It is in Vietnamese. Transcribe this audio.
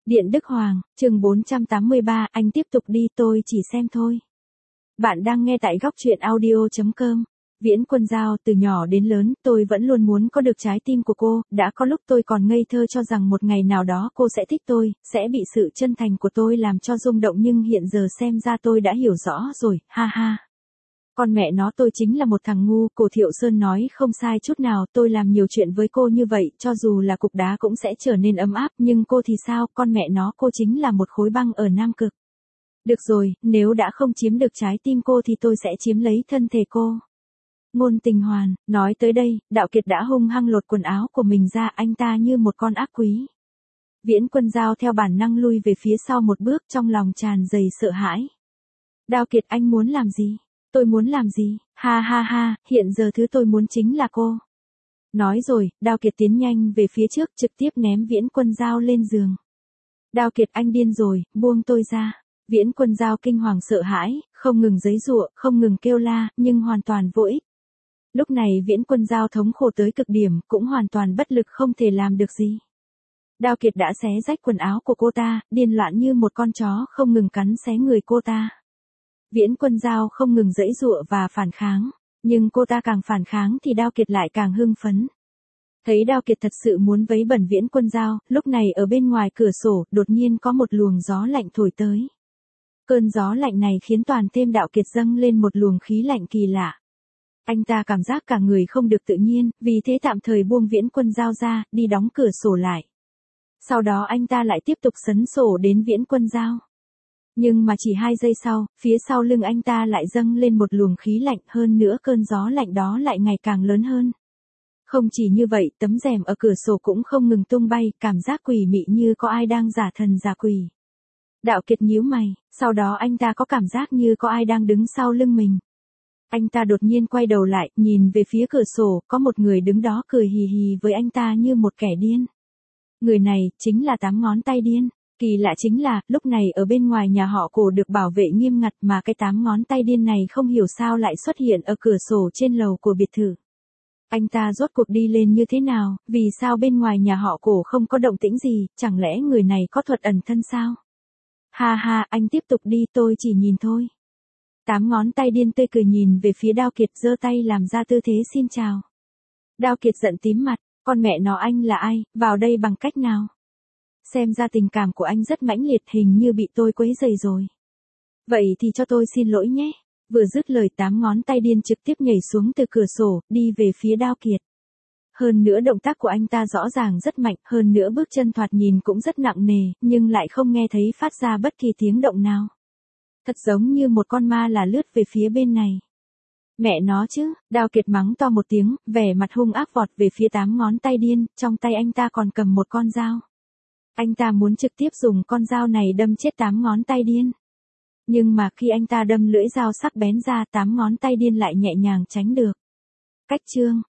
Điện Đức Hoàng, chương 483, anh tiếp tục đi tôi chỉ xem thôi. Bạn đang nghe tại góc truyện audio.com. Viễn Quân Giao, từ nhỏ đến lớn, tôi vẫn luôn muốn có được trái tim của cô, đã có lúc tôi còn ngây thơ cho rằng một ngày nào đó cô sẽ thích tôi, sẽ bị sự chân thành của tôi làm cho rung động nhưng hiện giờ xem ra tôi đã hiểu rõ rồi, ha ha. Con mẹ nó tôi chính là một thằng ngu, Cổ Thiệu Sơn nói không sai chút nào, tôi làm nhiều chuyện với cô như vậy, cho dù là cục đá cũng sẽ trở nên ấm áp, nhưng cô thì sao, con mẹ nó cô chính là một khối băng ở Nam Cực. Được rồi, nếu đã không chiếm được trái tim cô thì tôi sẽ chiếm lấy thân thể cô. Ngôn Tình Hoàn, nói tới đây, Đạo Kiệt đã hung hăng lột quần áo của mình ra, anh ta như một con ác quý. Viễn Quân Giao theo bản năng lui về phía sau một bước, trong lòng tràn đầy sợ hãi. Đạo Kiệt, anh muốn làm gì? Tôi muốn làm gì? Ha ha ha, hiện giờ thứ tôi muốn chính là cô. Nói rồi, Đạo Kiệt tiến nhanh về phía trước, trực tiếp ném Viễn Quân Giao lên giường. Đạo Kiệt, anh điên rồi, buông tôi ra. Viễn Quân Giao kinh hoàng sợ hãi, không ngừng giãy giụa, không ngừng kêu la, nhưng hoàn toàn vô ích. Lúc này Viễn Quân Giao thống khổ tới cực điểm, cũng hoàn toàn bất lực không thể làm được gì. Đạo Kiệt đã xé rách quần áo của cô ta, điên loạn như một con chó không ngừng cắn xé người cô ta. Viễn Quân Giao không ngừng giãy giụa và phản kháng, nhưng cô ta càng phản kháng thì Đạo Kiệt lại càng hưng phấn. Thấy Đạo Kiệt thật sự muốn vấy bẩn Viễn Quân Giao, lúc này ở bên ngoài cửa sổ, đột nhiên có một luồng gió lạnh thổi tới. Cơn gió lạnh này khiến toàn thêm Đạo Kiệt dâng lên một luồng khí lạnh kỳ lạ. Anh ta cảm giác cả người không được tự nhiên, vì thế tạm thời buông Viễn Quân Giao ra, đi đóng cửa sổ lại. Sau đó anh ta lại tiếp tục sấn sổ đến Viễn Quân Giao. Nhưng mà chỉ 2 giây sau, phía sau lưng anh ta lại dâng lên một luồng khí lạnh, hơn nữa cơn gió lạnh đó lại ngày càng lớn hơn. Không chỉ như vậy, tấm rèm ở cửa sổ cũng không ngừng tung bay, cảm giác quỷ mị như có ai đang giả thần giả quỷ. Đạo Kiệt nhíu mày, sau đó anh ta có cảm giác như có ai đang đứng sau lưng mình. Anh ta đột nhiên quay đầu lại, nhìn về phía cửa sổ, có một người đứng đó cười hì hì với anh ta như một kẻ điên. Người này, chính là 8 ngón tay điên. Kỳ lạ chính là, lúc này ở bên ngoài nhà họ Cổ được bảo vệ nghiêm ngặt mà cái 8 ngón tay điên này không hiểu sao lại xuất hiện ở cửa sổ trên lầu của biệt thự. Anh ta rốt cuộc đi lên như thế nào, vì sao bên ngoài nhà họ Cổ không có động tĩnh gì, chẳng lẽ người này có thuật ẩn thân sao? Ha ha, anh tiếp tục đi, tôi chỉ nhìn thôi. 8 ngón tay điên tươi cười nhìn về phía Đạo Kiệt, giơ tay làm ra tư thế xin chào. Đạo Kiệt giận tím mặt, con mẹ nó anh là ai, vào đây bằng cách nào? Xem ra tình cảm của anh rất mãnh liệt, hình như bị tôi quấy rầy rồi. Vậy thì cho tôi xin lỗi nhé. Vừa dứt lời 8 ngón tay điên trực tiếp nhảy xuống từ cửa sổ, đi về phía Đạo Kiệt. Hơn nữa động tác của anh ta rõ ràng rất mạnh, hơn nữa bước chân thoạt nhìn cũng rất nặng nề, nhưng lại không nghe thấy phát ra bất kỳ tiếng động nào. Thật giống như một con ma là lướt về phía bên này. Mẹ nó chứ, Đạo Kiệt mắng to một tiếng, vẻ mặt hung ác vọt về phía 8 ngón tay điên, trong tay anh ta còn cầm một con dao. Anh ta muốn trực tiếp dùng con dao này đâm chết 8 ngón tay điên. Nhưng mà khi anh ta đâm lưỡi dao sắc bén ra, 8 ngón tay điên lại nhẹ nhàng tránh được. Cách chương